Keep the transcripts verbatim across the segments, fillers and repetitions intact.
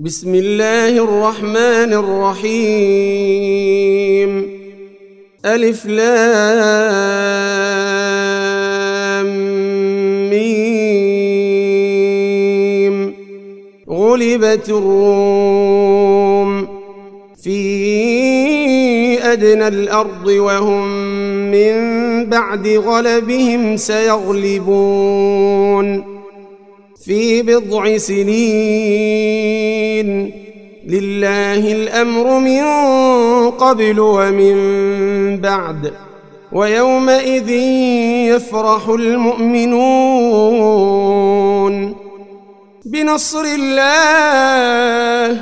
بسم الله الرحمن الرحيم. ألف لام ميم. غلبت الروم في أدنى الأرض وهم من بعد غلبهم سيغلبون في بضع سنين. لله الأمر من قبل ومن بعد، ويومئذ يفرح المؤمنون بنصر الله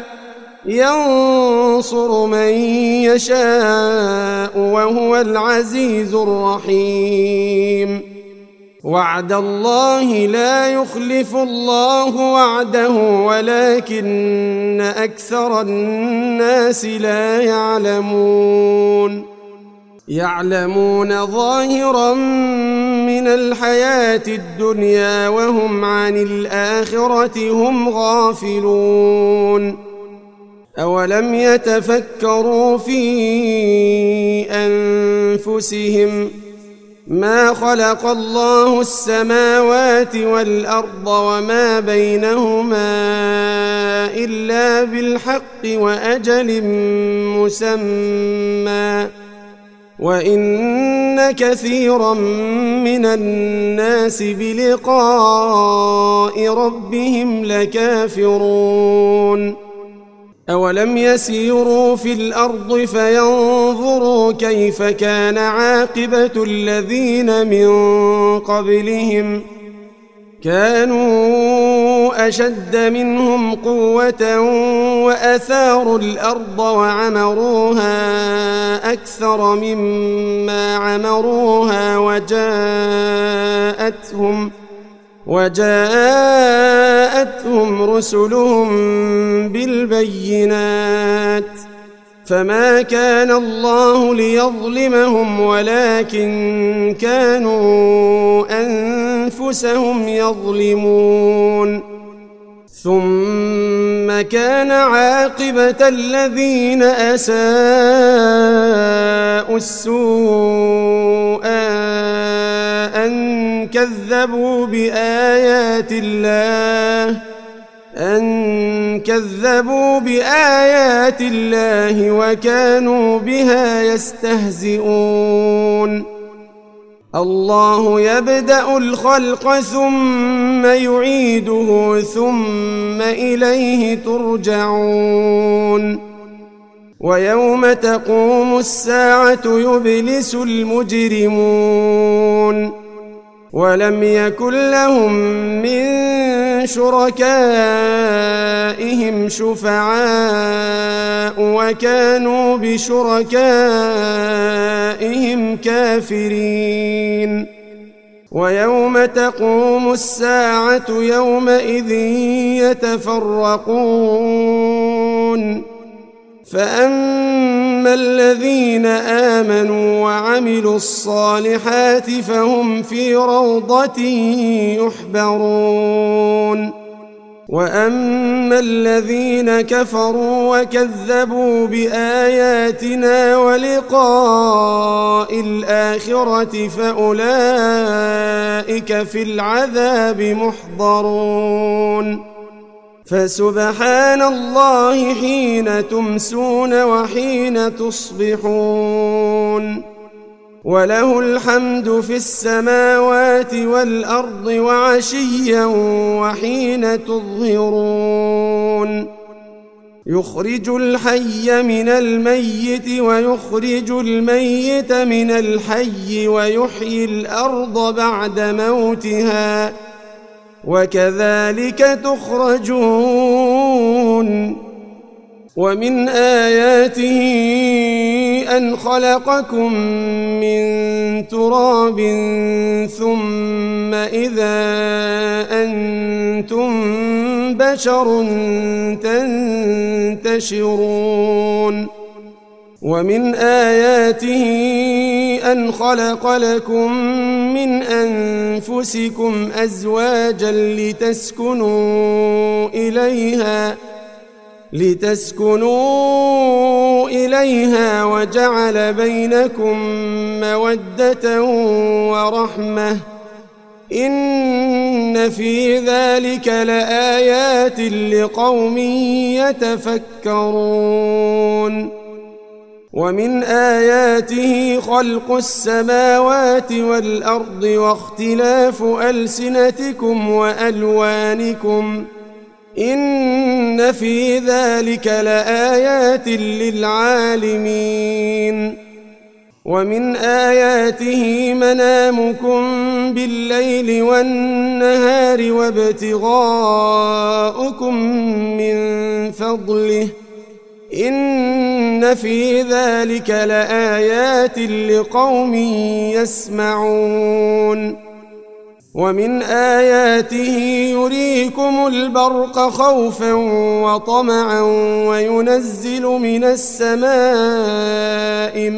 ينصر من يشاء وهو العزيز الرحيم. وعد الله لا يخلف الله وعده ولكن أكثر الناس لا يعلمون. يعلمون ظاهرا من الحياة الدنيا وهم عن الآخرة هم غافلون. أولم يتفكروا في أنفسهم ما خلق الله السماوات والأرض وما بينهما إلا بالحق وأجل مسمى، وإن كثيرا من الناس بلقاء ربهم لكافرون. أولم يسيروا في الأرض فينظروا كيف كان عاقبة الذين من قبلهم كانوا أشد منهم قوة وأثاروا الأرض وعمروها أكثر مما عمروها وجاءتهم وجاءتهم رسلهم بالبينات، فما كان الله ليظلمهم ولكن كانوا أنفسهم يظلمون. ثم كان عاقبة الذين أساءوا السوء أن كذبوا بآيات الله أن كذبوا بآيات الله وكانوا بها يستهزئون. الله يبدأ الخلق ثم يعيده ثم إليه ترجعون. ويوم تقوم الساعة يبلس المجرمون ولم يكن لهم من شركائهم شفعاء وكانوا بشركائهم كافرين. ويوم تقوم الساعة يومئذ يتفرقون، فأما الذين آمنوا وعملوا الصالحات فهم في روضة يحبرون. وأما الذين كفروا وكذبوا بآياتنا ولقاء الآخرة فأولئك في العذاب محضرون. فسبحان الله حين تمسون وحين تصبحون، وله الحمد في السماوات والأرض وعشيا وحين تظهرون. يخرج الحي من الميت ويخرج الميت من الحي ويحيي الأرض بعد موتها وكذلك تخرجون. ومن آياته أن خلقكم من تراب ثم إذا أنتم بشر تنتشرون. ومن آياته أن خلق لكم من أنفسكم أزواجا لتسكنوا إليها لتسكنوا إليها وجعل بينكم مودة ورحمة إن في ذلك لآيات لقوم يتفكرون ومن آياته خلق السماوات والأرض واختلاف ألسنتكم وألوانكم إن في ذلك لآيات للعالمين ومن آياته منامكم بالليل والنهار وابتغاؤكم من فضله إن في ذلك لآيات لقوم يسمعون ومن آياته يريكم البرق خوفا وطمعا وينزل من السماء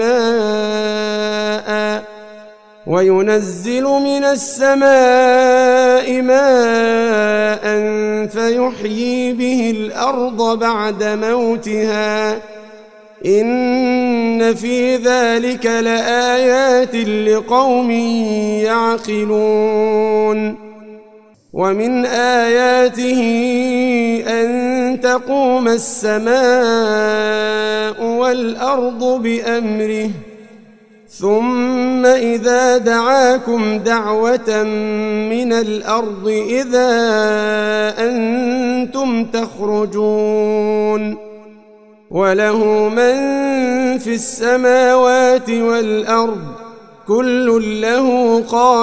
ماء وينزل من السماء ماء فيحيي به الأرض بعد موتها إن في ذلك لآيات لقوم يعقلون ومن آياته أن تقوم السماء والأرض بأمره ثم إذا دعاكم دعوة من الأرض إذا أنتم تخرجون وله من في السماوات والأرض كل له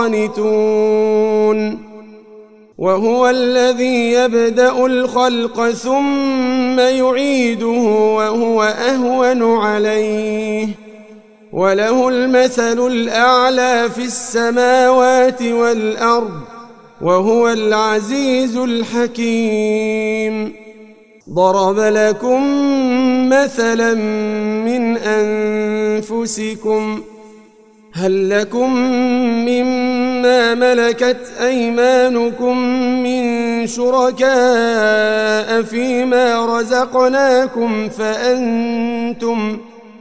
قانتون وهو الذي يبدأ الخلق ثم يعيده وهو أهون عليه وله المثل الأعلى في السماوات والأرض وهو العزيز الحكيم ضرب لكم مثلا من أنفسكم هل لكم مما ملكت أيمانكم من شركاء فيما رزقناكم فأنتم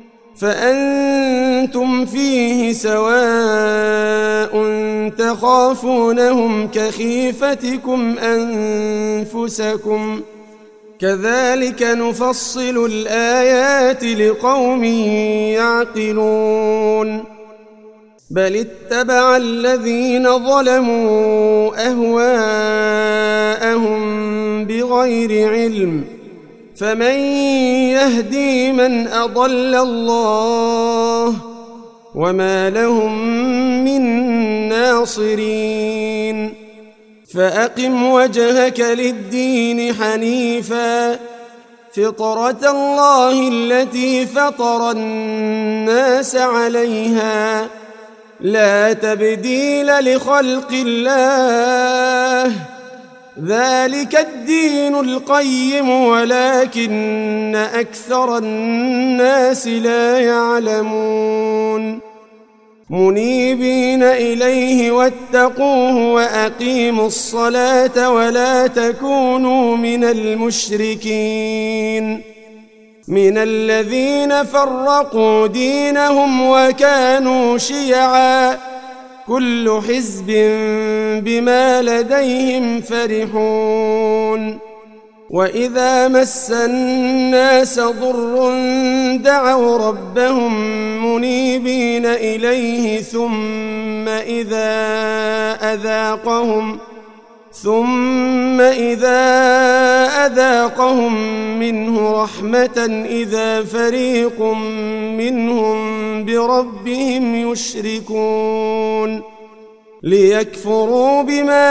فأنتم فيه سواء تخافونهم كخيفتكم أنفسكم كذلك نفصل الآيات لقوم يعقلون بل اتبع الذين ظلموا أهواءهم بغير علم فمن يهدي من أضل الله وما لهم من ناصرين فأقم وجهك للدين حنيفا فطرة الله التي فطر الناس عليها لا تبديل لخلق الله ذلك الدين القيم ولكن أكثر الناس لا يعلمون منيبين إليه واتقوه وأقيموا الصلاة ولا تكونوا من المشركين من الذين فرقوا دينهم وكانوا شيعا كل حزب بما لديهم فرحون وإذا مس الناس ضر دعوا ربهم منيبين إليه ثم إذا أذاقهم ثم إذا أذاقهم منه رحمة إذا فريق منهم بربهم يشركون ليكفروا بما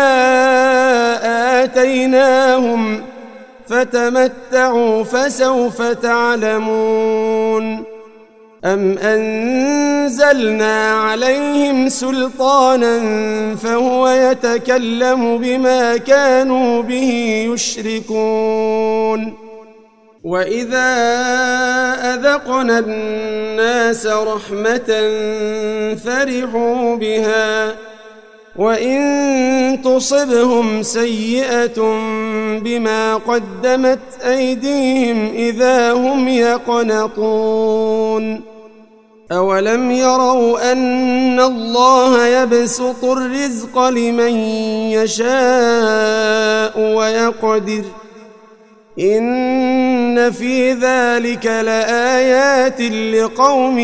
آتيناهم فتمتعوا فسوف تعلمون أم أنزلنا عليهم سلطانا فهو يتكلم بما كانوا به يشركون وإذا أذقنا الناس رحمة فرحوا بها وإن تصبهم سيئة بما قدمت أيديهم إذا هم يقنطون أولم يروا أن الله يبسط الرزق لمن يشاء ويقدر إن في ذلك لآيات لقوم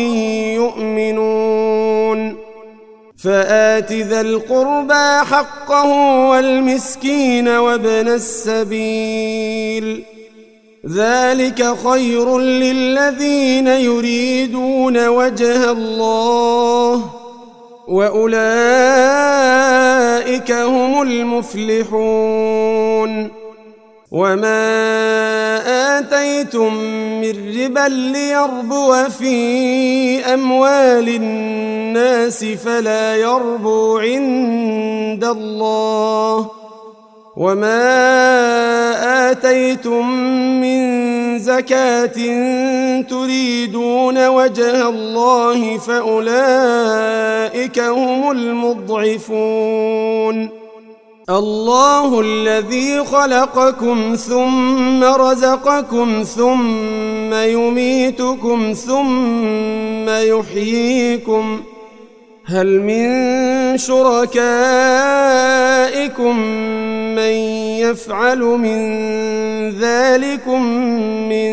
يؤمنون فآت ذا القربى حقه والمسكين وابن السبيل ذلك خير للذين يريدون وجه الله وأولئك هم المفلحون وما آتيتم من ربا ليربو في أموال الناس فلا يربو عند الله وما آتيتم من زكاة تريدون وجه الله فأولئك هم المضعفون الله الذي خلقكم ثم رزقكم ثم يميتكم ثم يحييكم هل من شركائكم من يفعل من ذلكم من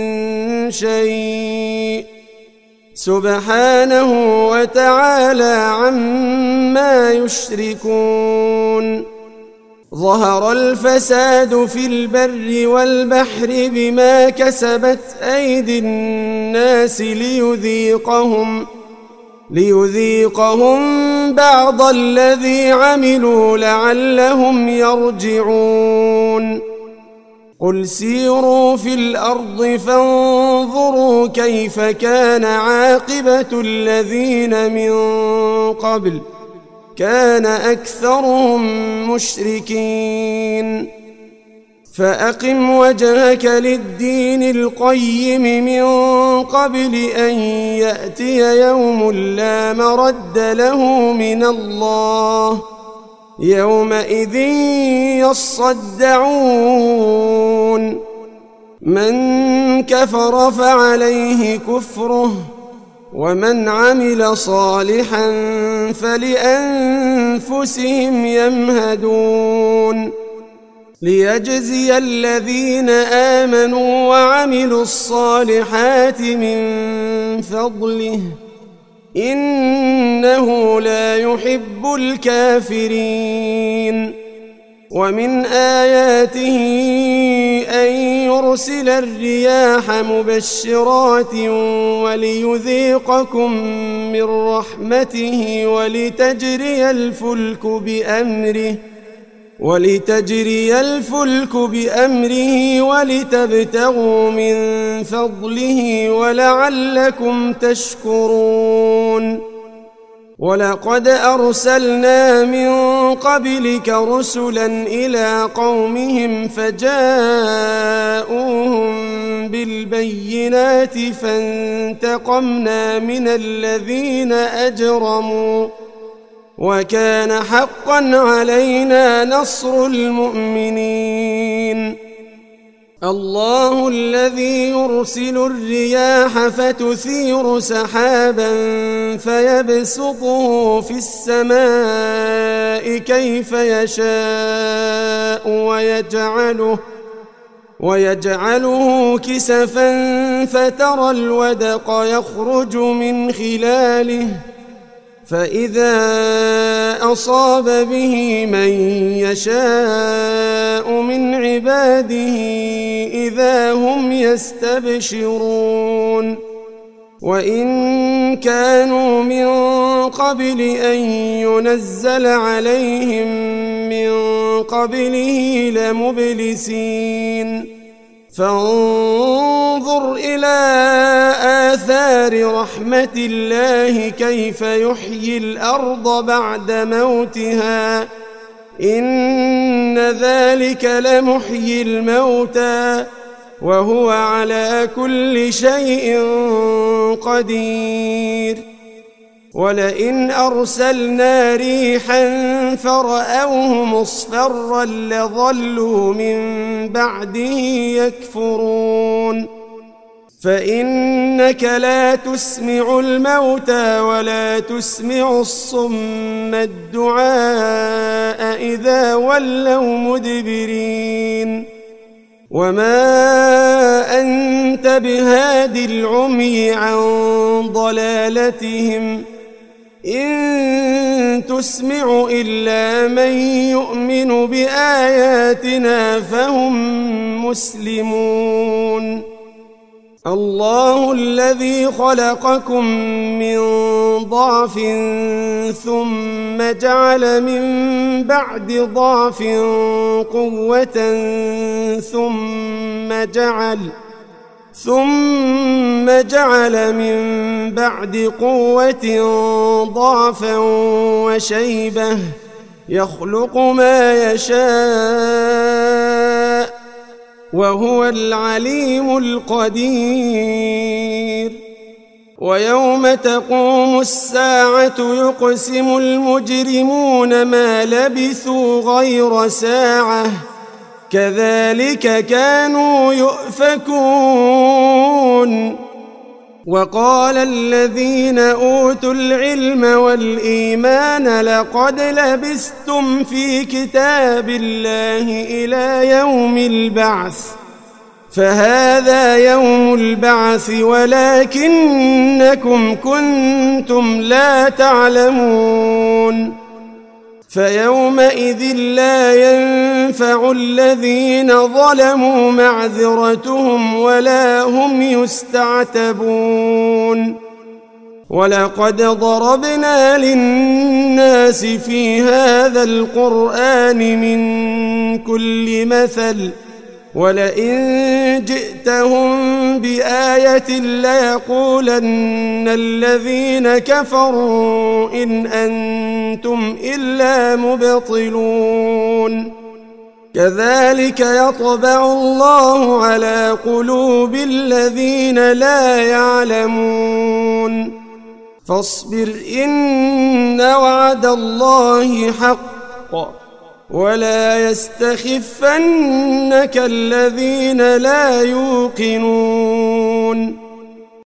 شيء سبحانه وتعالى عما يشركون ظهر الفساد في البر والبحر بما كسبت أيدي الناس ليذيقهم ليذيقهم بعض الذي عملوا لعلهم يرجعون قل سيروا في الأرض فانظروا كيف كان عاقبة الذين من قبل كان أكثرهم مشركين فأقم وجهك للدين القيم من قبل أن يأتي يوم لا مرد له من الله يومئذ يصدعون من كفر فعليه كفره ومن عمل صالحا فلأنفسهم يمهدون ليجزي الذين آمنوا وعملوا الصالحات من فضله إنه لا يحب الكافرين ومن آياته أن يرسل الرياح مبشرات وليذيقكم من رحمته ولتجري الفلك بأمره ولتجري الفلك بأمره ولتبتغوا من فضله ولعلكم تشكرون ولقد أرسلنا من قبلك رسلا إلى قومهم فجاءوهم بالبينات فانتقمنا من الذين أجرموا وكان حقا علينا نصر المؤمنين الله الذي يرسل الرياح فتثير سحابا فيبسطه في السماء كيف يشاء ويجعله ويجعله كسفا فترى الودق يخرج من خلاله فإذا أصاب به من يشاء من عباده إذا هم يستبشرون وإن كانوا من قبل أن ينزل عليهم من قبله لمبلسين فانظر إلى آثار رحمة الله كيف يحيي الأرض بعد موتها إن ذلك لمحيي الموتى وهو على كل شيء قدير ولئن أرسلنا ريحا فرأوه مصفرا لظلوا من بعده يكفرون فإنك لا تسمع الموتى ولا تسمع الصم الدعاء إذا ولوا مدبرين وما أنت بهاد العمي عن ضلالتهم إن تسمع إلا من يؤمن بآياتنا فهم مسلمون الله الذي خلقكم من ضعف ثم جعل من بعد ضعف قوة ثم جعل ثم جعل من بعد قوة ضعفا وشيبة يخلق ما يشاء وهو العليم القدير ويوم تقوم الساعة يقسم المجرمون ما لبثوا غير ساعة كذلك كانوا يؤفكون وقال الذين أوتوا العلم والإيمان لقد لبثتم في كتاب الله إلى يوم البعث فهذا يوم البعث ولكنكم كنتم لا تعلمون فيومئذ لا ينفع الذين ظلموا معذرتهم ولا هم يستعتبون ولقد ضربنا للناس في هذا القرآن من كل مثل ولئن جئتهم بآية ليقولن الذين كفروا إن أنتم إلا مبطلون كذلك يطبع الله على قلوب الذين لا يعلمون فاصبر إن وعد الله حق ولا يستخفنك الذين لا يوقنون